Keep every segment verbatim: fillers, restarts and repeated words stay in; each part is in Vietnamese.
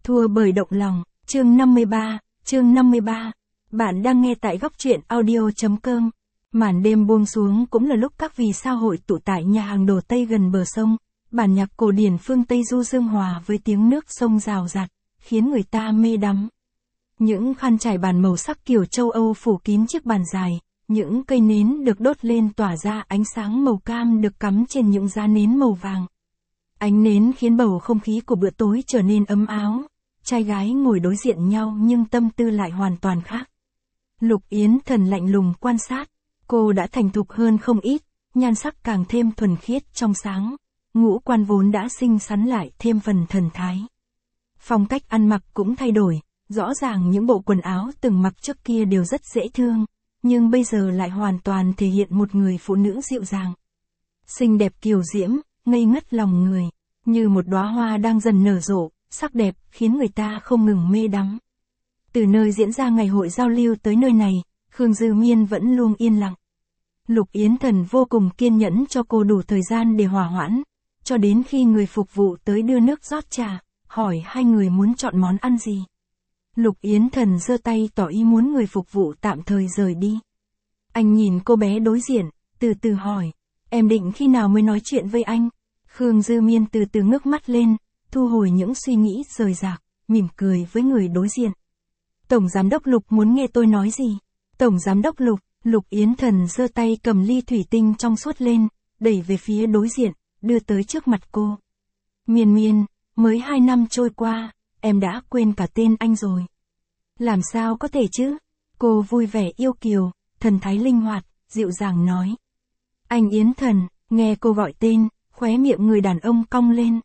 Thua bởi động lòng, chương năm mươi ba, chương năm mươi ba. Bạn đang nghe tại góc truyện audio chấm com. Màn đêm buông xuống cũng là lúc các vì sao hội tụ tại nhà hàng đồ Tây gần bờ sông. Bản nhạc cổ điển phương Tây du dương hòa với tiếng nước sông rào rạt, khiến người ta mê đắm. Những khăn trải bàn màu sắc kiểu châu Âu phủ kín chiếc bàn dài, những cây nến được đốt lên tỏa ra ánh sáng màu cam được cắm trên những giá nến màu vàng. Ánh nến khiến bầu không khí của bữa tối trở nên ấm áo. Trai gái ngồi đối diện nhau nhưng tâm tư lại hoàn toàn khác. Lục Yến Thần lạnh lùng quan sát, cô đã thành thục hơn không ít, nhan sắc càng thêm thuần khiết trong sáng, ngũ quan vốn đã xinh xắn lại thêm phần thần thái. Phong cách ăn mặc cũng thay đổi, rõ ràng những bộ quần áo từng mặc trước kia đều rất dễ thương, nhưng bây giờ lại hoàn toàn thể hiện một người phụ nữ dịu dàng. Xinh đẹp kiều diễm, ngây ngất lòng người, như một đóa hoa đang dần nở rộ, sắc đẹp khiến người ta không ngừng mê đắm. Từ nơi diễn ra ngày hội giao lưu tới nơi này, Khương Dư Miên vẫn luôn yên lặng. Lục Yến Thần vô cùng kiên nhẫn cho cô đủ thời gian để hòa hoãn, cho đến khi người phục vụ tới đưa nước rót trà, hỏi hai người muốn chọn món ăn gì. Lục Yến Thần giơ tay tỏ ý muốn người phục vụ tạm thời rời đi. Anh nhìn cô bé đối diện, từ từ hỏi, em định khi nào mới nói chuyện với anh? Khương Dư Miên từ từ ngước mắt lên, thu hồi những suy nghĩ rời rạc, mỉm cười với người đối diện. Tổng giám đốc Lục muốn nghe tôi nói gì? Tổng giám đốc Lục, Lục Yến Thần giơ tay cầm ly thủy tinh trong suốt lên, đẩy về phía đối diện, đưa tới trước mặt cô. Miên Miên, mới hai năm trôi qua, em đã quên cả tên anh rồi. Làm sao có thể chứ? Cô vui vẻ yêu kiều, thần thái linh hoạt, dịu dàng nói. Anh Yến Thần, nghe cô gọi tên, khóe miệng người đàn ông cong lên.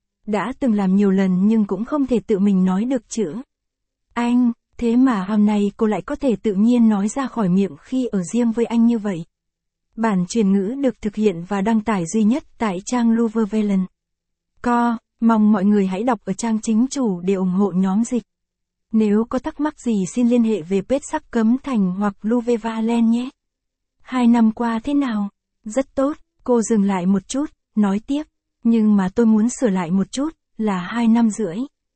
Đã từng làm nhiều lần nhưng cũng không thể tự mình nói được chữ. Anh, thế mà hôm nay cô lại có thể tự nhiên nói ra khỏi miệng khi ở riêng với anh như vậy. Bản truyền ngữ được thực hiện và đăng tải duy nhất tại trang Luvevelen. Co, mong mọi người hãy đọc ở trang chính chủ để ủng hộ nhóm dịch. Nếu có thắc mắc gì xin liên hệ về page Sắc Cấm Thành hoặc Luvevelen nhé. Hai năm qua thế nào? Rất tốt, cô dừng lại một chút, nói tiếp. Nhưng mà tôi muốn sửa lại một chút, là hai năm rưỡi.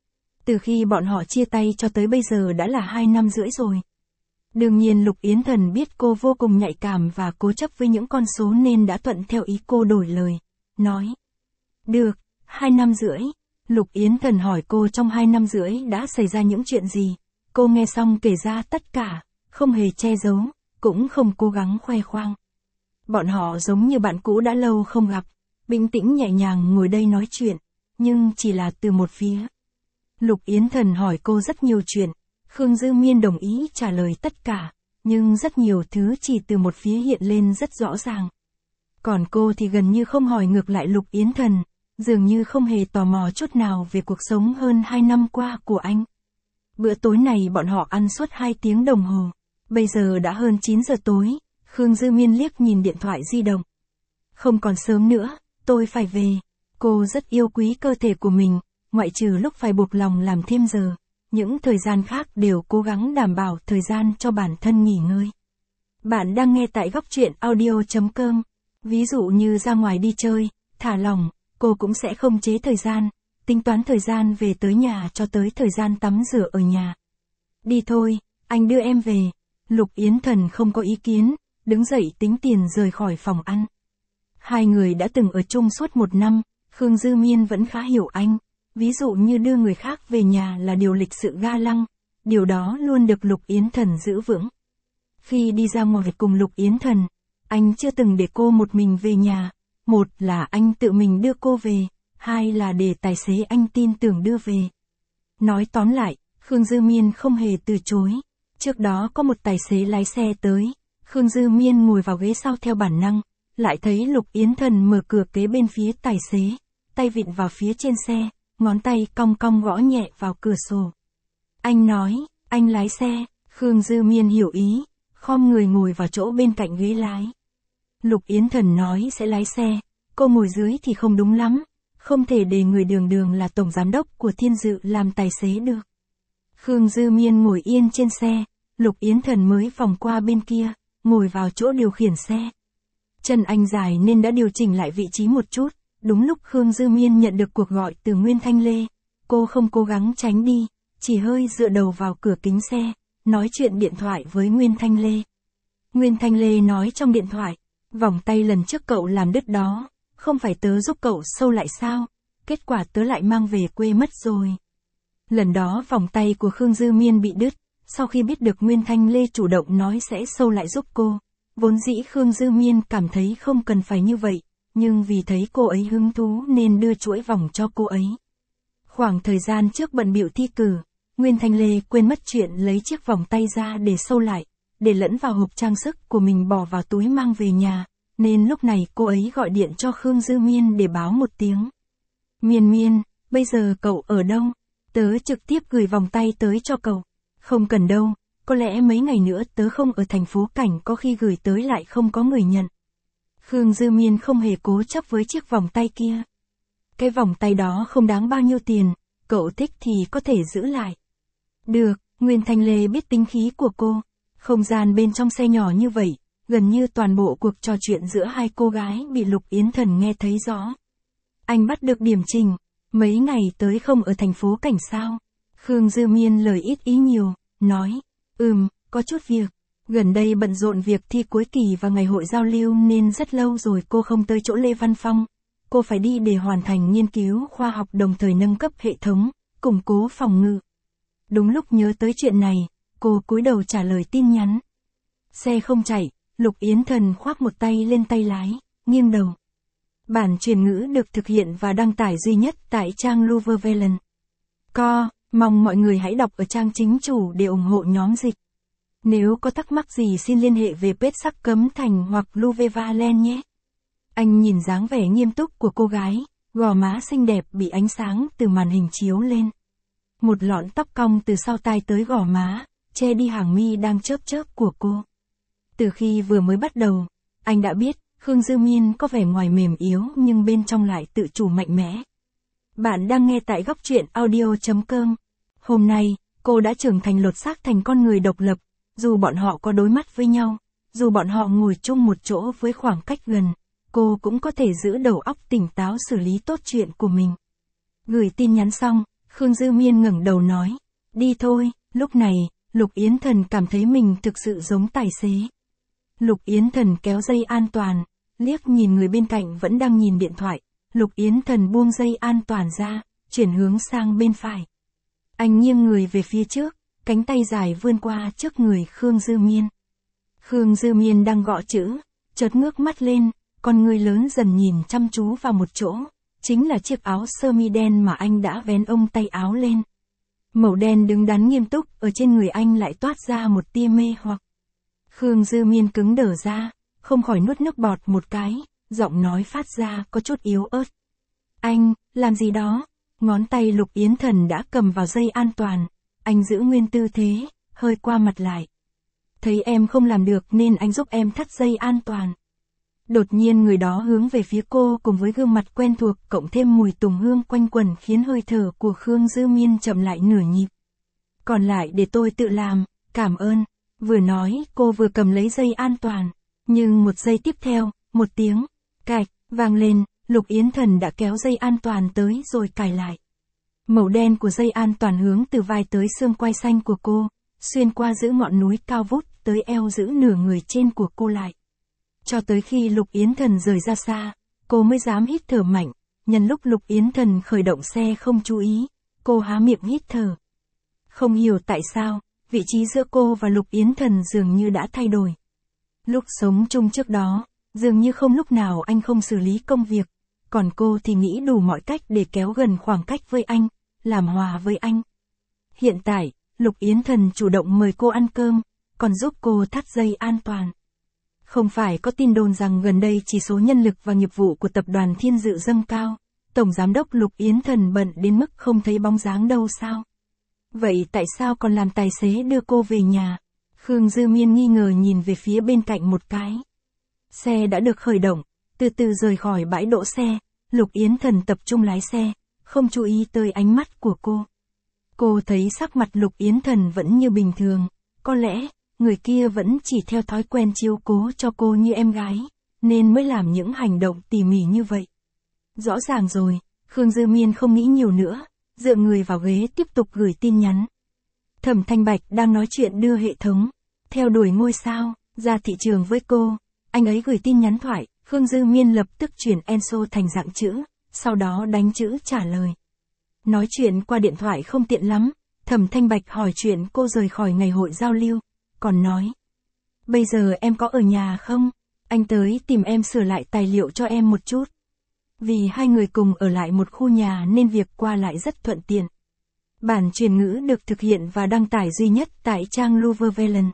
Từ khi bọn họ chia tay cho tới bây giờ đã là hai năm rưỡi rồi. Đương nhiên Lục Yến Thần biết cô vô cùng nhạy cảm và cố chấp với những con số nên đã thuận theo ý cô đổi lời. Nói. Được, hai năm rưỡi. Lục Yến Thần hỏi cô trong hai năm rưỡi đã xảy ra những chuyện gì. Cô nghe xong kể ra tất cả, không hề che giấu, cũng không cố gắng khoe khoang. Bọn họ giống như bạn cũ đã lâu không gặp. Bình tĩnh nhẹ nhàng ngồi đây nói chuyện, nhưng chỉ là từ một phía. Lục Yến Thần hỏi cô rất nhiều chuyện, Khương Dư Miên đồng ý trả lời tất cả, nhưng rất nhiều thứ chỉ từ một phía hiện lên rất rõ ràng. Còn cô thì gần như không hỏi ngược lại Lục Yến Thần, dường như không hề tò mò chút nào về cuộc sống hơn hai năm qua của anh. Bữa tối này bọn họ ăn suốt hai tiếng đồng hồ, bây giờ đã hơn chín giờ tối, Khương Dư Miên liếc nhìn điện thoại di động. Không còn sớm nữa. Tôi phải về. Cô rất yêu quý cơ thể của mình, ngoại trừ lúc phải buộc lòng làm thêm giờ. Những thời gian khác đều cố gắng đảm bảo thời gian cho bản thân nghỉ ngơi. Bạn đang nghe tại góc truyện audio chấm com. Ví dụ như ra ngoài đi chơi, thả lỏng, cô cũng sẽ không chế thời gian, tính toán thời gian về tới nhà cho tới thời gian tắm rửa ở nhà. Đi thôi, anh đưa em về. Lục Yến Thần không có ý kiến, đứng dậy tính tiền rời khỏi phòng ăn. Hai người đã từng ở chung suốt một năm, Khương Dư Miên vẫn khá hiểu anh, ví dụ như đưa người khác về nhà là điều lịch sự ga lăng, điều đó luôn được Lục Yến Thần giữ vững. Khi đi ra ngoài cùng Lục Yến Thần, anh chưa từng để cô một mình về nhà, một là anh tự mình đưa cô về, hai là để tài xế anh tin tưởng đưa về. Nói tóm lại, Khương Dư Miên không hề từ chối, trước đó có một tài xế lái xe tới, Khương Dư Miên ngồi vào ghế sau theo bản năng. Lại thấy Lục Yến Thần mở cửa kế bên phía tài xế, tay vịn vào phía trên xe, ngón tay cong cong gõ nhẹ vào cửa sổ. Anh nói, anh lái xe, Khương Dư Miên hiểu ý, khom người ngồi vào chỗ bên cạnh ghế lái. Lục Yến Thần nói sẽ lái xe, cô ngồi dưới thì không đúng lắm, không thể để người đường đường là tổng giám đốc của Thiên Dự làm tài xế được. Khương Dư Miên ngồi yên trên xe, Lục Yến Thần mới vòng qua bên kia, ngồi vào chỗ điều khiển xe. Chân anh dài nên đã điều chỉnh lại vị trí một chút, đúng lúc Khương Dư Miên nhận được cuộc gọi từ Nguyên Thanh Lê. Cô cô không cố gắng tránh đi, chỉ hơi dựa đầu vào cửa kính xe, nói chuyện điện thoại với Nguyên Thanh Lê. Nguyên Thanh Lê nói trong điện thoại, vòng tay lần trước cậu làm đứt đó, không phải tớ giúp cậu sâu lại sao, kết quả tớ lại mang về quê mất rồi. Lần đó vòng tay của Khương Dư Miên bị đứt, sau khi biết được Nguyên Thanh Lê chủ động nói sẽ sâu lại giúp cô, vốn dĩ Khương Dư Miên cảm thấy không cần phải như vậy, nhưng vì thấy cô ấy hứng thú nên đưa chuỗi vòng cho cô ấy. Khoảng thời gian trước bận bịu thi cử, Nguyên Thanh Lê quên mất chuyện lấy chiếc vòng tay ra để sâu lại, để lẫn vào hộp trang sức của mình bỏ vào túi mang về nhà, nên lúc này cô ấy gọi điện cho Khương Dư Miên để báo một tiếng. Miên Miên, bây giờ cậu ở đâu? Tớ trực tiếp gửi vòng tay tới cho cậu. Không cần đâu, có lẽ mấy ngày nữa tớ không ở thành phố Cảnh, có khi gửi tới lại không có người nhận. Khương Dư Miên không hề cố chấp với chiếc vòng tay kia. Cái vòng tay đó không đáng bao nhiêu tiền, cậu thích thì có thể giữ lại. Được, Nguyên Thanh Lê biết tính khí của cô. Không gian bên trong xe nhỏ như vậy, gần như toàn bộ cuộc trò chuyện giữa hai cô gái bị Lục Yến Thần nghe thấy rõ. Anh bắt được điểm trình, mấy ngày tới không ở thành phố Cảnh sao? Khương Dư Miên lời ít ý nhiều, nói, ừm, có chút việc. Gần đây bận rộn việc thi cuối kỳ và ngày hội giao lưu nên rất lâu rồi cô không tới chỗ Lê Văn Phong. Cô phải đi để hoàn thành nghiên cứu khoa học đồng thời nâng cấp hệ thống, củng cố phòng ngự. Đúng lúc nhớ tới chuyện này, cô cúi đầu trả lời tin nhắn. Xe không chạy, Lục Yến Thần khoác một tay lên tay lái, nghiêng đầu. Bản truyền ngữ được thực hiện và đăng tải duy nhất tại trang Luvervelen. Co, mong mọi người hãy đọc ở trang chính chủ để ủng hộ nhóm dịch. Nếu có thắc mắc gì xin liên hệ về page Sắc Cấm Thành hoặc Luvervelen nhé. Anh nhìn dáng vẻ nghiêm túc của cô gái, gò má xinh đẹp bị ánh sáng từ màn hình chiếu lên. Một lọn tóc cong từ sau tai tới gò má, che đi hàng mi đang chớp chớp của cô. Từ khi vừa mới bắt đầu, anh đã biết, Khương Dư Miên có vẻ ngoài mềm yếu nhưng bên trong lại tự chủ mạnh mẽ. Bạn đang nghe tại góc truyện audio chấm com. Hôm nay, cô đã trưởng thành lột xác thành con người độc lập, dù bọn họ có đối mắt với nhau, dù bọn họ ngồi chung một chỗ với khoảng cách gần, cô cũng có thể giữ đầu óc tỉnh táo xử lý tốt chuyện của mình. Gửi tin nhắn xong, Khương Dư Miên ngẩng đầu nói, đi thôi. Lúc này, Lục Yến Thần cảm thấy mình thực sự giống tài xế. Lục Yến Thần kéo dây an toàn, liếc nhìn người bên cạnh vẫn đang nhìn điện thoại, Lục Yến Thần buông dây an toàn ra, chuyển hướng sang bên phải. Anh nghiêng người về phía trước, cánh tay dài vươn qua trước người Khương Dư Miên. Khương Dư Miên đang gõ chữ, chợt ngước mắt lên, con người lớn dần nhìn chăm chú vào một chỗ, chính là chiếc áo sơ mi đen mà anh đã vén ông tay áo lên. Màu đen đứng đắn nghiêm túc, ở trên người anh lại toát ra một tia mê hoặc. Khương Dư Miên cứng đờ ra, không khỏi nuốt nước bọt một cái, giọng nói phát ra có chút yếu ớt. Anh, làm gì đó? Ngón tay Lục Yến Thần đã cầm vào dây an toàn, anh giữ nguyên tư thế, hơi qua mặt lại. Thấy em không làm được nên anh giúp em thắt dây an toàn. Đột nhiên người đó hướng về phía cô cùng với gương mặt quen thuộc cộng thêm mùi tùng hương quanh quẩn khiến hơi thở của Khương Dư Miên chậm lại nửa nhịp. Còn lại để tôi tự làm, cảm ơn. Vừa nói cô vừa cầm lấy dây an toàn. Nhưng một giây tiếp theo, một tiếng, cạch, vang lên, Lục Yến Thần đã kéo dây an toàn tới rồi cài lại. Màu đen của dây an toàn hướng từ vai tới xương quai xanh của cô, xuyên qua giữa ngọn núi cao vút tới eo giữ nửa người trên của cô lại. Cho tới khi Lục Yến Thần rời ra xa, cô mới dám hít thở mạnh, nhân lúc Lục Yến Thần khởi động xe không chú ý, cô há miệng hít thở. Không hiểu tại sao, vị trí giữa cô và Lục Yến Thần dường như đã thay đổi. Lúc sống chung trước đó, dường như không lúc nào anh không xử lý công việc, còn cô thì nghĩ đủ mọi cách để kéo gần khoảng cách với anh, làm hòa với anh. Hiện tại, Lục Yến Thần chủ động mời cô ăn cơm, còn giúp cô thắt dây an toàn. Không phải có tin đồn rằng gần đây chỉ số nhân lực và nghiệp vụ của tập đoàn Thiên Dự dâng cao, Tổng Giám đốc Lục Yến Thần bận đến mức không thấy bóng dáng đâu sao? Vậy tại sao còn làm tài xế đưa cô về nhà? Khương Dư Miên nghi ngờ nhìn về phía bên cạnh một cái. Xe đã được khởi động, từ từ rời khỏi bãi đỗ xe, Lục Yến Thần tập trung lái xe, không chú ý tới ánh mắt của cô. Cô thấy sắc mặt Lục Yến Thần vẫn như bình thường, có lẽ, người kia vẫn chỉ theo thói quen chiếu cố cho cô như em gái, nên mới làm những hành động tỉ mỉ như vậy. Rõ ràng rồi, Khương Dư Miên không nghĩ nhiều nữa, dựa người vào ghế tiếp tục gửi tin nhắn. Thẩm Thanh Bạch đang nói chuyện đưa hệ thống, theo đuổi ngôi sao, ra thị trường với cô. Anh ấy gửi tin nhắn thoại, Khương Dư Miên lập tức chuyển Enso thành dạng chữ, sau đó đánh chữ trả lời. Nói chuyện qua điện thoại không tiện lắm, Thẩm Thanh Bạch hỏi chuyện cô rời khỏi ngày hội giao lưu, còn nói. Bây giờ em có ở nhà không? Anh tới tìm em sửa lại tài liệu cho em một chút. Vì hai người cùng ở lại một khu nhà nên việc qua lại rất thuận tiện. Bản truyền ngữ được thực hiện và đăng tải duy nhất tại trang Luvevelen.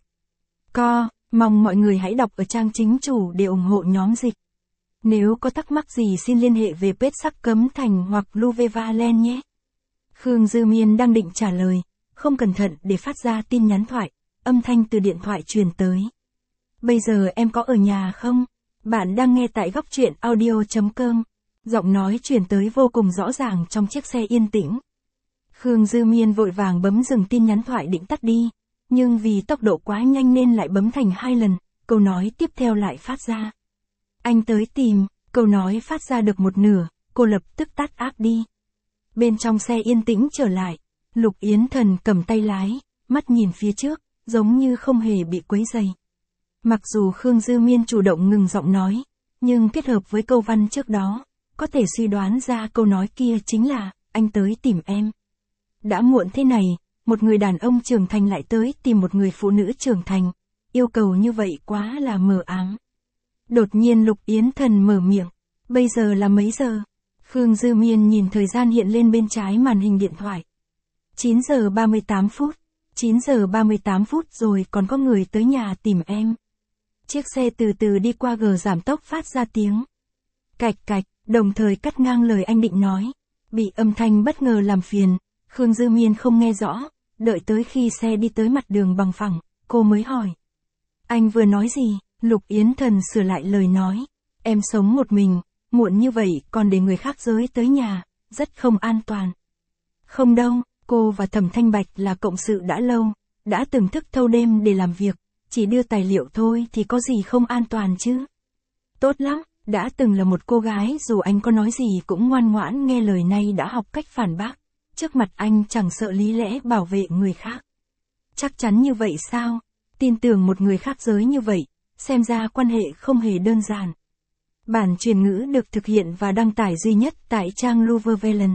Co, mong mọi người hãy đọc ở trang chính chủ để ủng hộ nhóm dịch. Nếu có thắc mắc gì xin liên hệ về page Sắc Cấm Thành hoặc Luvevalen nhé. Khương Dư Miên đang định trả lời, không cẩn thận để phát ra tin nhắn thoại, âm thanh từ điện thoại truyền tới. Bây giờ em có ở nhà không? Bạn đang nghe tại góc truyện audio chấm com. Giọng nói truyền tới vô cùng rõ ràng trong chiếc xe yên tĩnh. Khương Dư Miên vội vàng bấm dừng tin nhắn thoại định tắt đi, nhưng vì tốc độ quá nhanh nên lại bấm thành hai lần, câu nói tiếp theo lại phát ra. Anh tới tìm, câu nói phát ra được một nửa, cô lập tức tắt app đi. Bên trong xe yên tĩnh trở lại, Lục Yến Thần cầm tay lái, mắt nhìn phía trước, giống như không hề bị quấy rầy. Mặc dù Khương Dư Miên chủ động ngừng giọng nói, nhưng kết hợp với câu văn trước đó, có thể suy đoán ra câu nói kia chính là, anh tới tìm em. Đã muộn thế này, một người đàn ông trưởng thành lại tới tìm một người phụ nữ trưởng thành, yêu cầu như vậy quá là mờ ám. Đột nhiên Lục Yến Thần mở miệng, bây giờ là mấy giờ? Khương Dư Miên nhìn thời gian hiện lên bên trái màn hình điện thoại. chín giờ ba mươi tám phút, chín giờ ba mươi tám phút rồi còn có người tới nhà tìm em. Chiếc xe từ từ đi qua gờ giảm tốc phát ra tiếng cạch cạch, đồng thời cắt ngang lời anh định nói. Bị âm thanh bất ngờ làm phiền, Khương Dư Miên không nghe rõ, đợi tới khi xe đi tới mặt đường bằng phẳng, cô mới hỏi. Anh vừa nói gì? Lục Yến Thần sửa lại lời nói. Em sống một mình, muộn như vậy còn để người khác giới tới nhà, rất không an toàn. Không đâu, cô và Thẩm Thanh Bạch là cộng sự đã lâu, đã từng thức thâu đêm để làm việc, chỉ đưa tài liệu thôi thì có gì không an toàn chứ. Tốt lắm, đã từng là một cô gái dù anh có nói gì cũng ngoan ngoãn nghe lời, nay đã học cách phản bác. Trước mặt anh chẳng sợ lý lẽ bảo vệ người khác. Chắc chắn như vậy sao? Tin tưởng một người khác giới như vậy, xem ra quan hệ không hề đơn giản. Bản truyền ngữ được thực hiện và đăng tải duy nhất tại trang Luvevelen.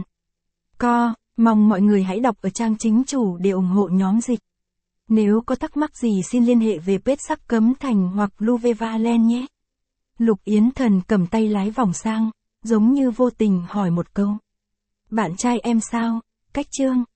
Co, mong mọi người hãy đọc ở trang chính chủ để ủng hộ nhóm dịch. Nếu có thắc mắc gì xin liên hệ về page Sắc Cấm Thành hoặc Luvevalen nhé. Lục Yến Thần cầm tay lái vòng sang, giống như vô tình hỏi một câu. Bạn trai em sao? Cách chương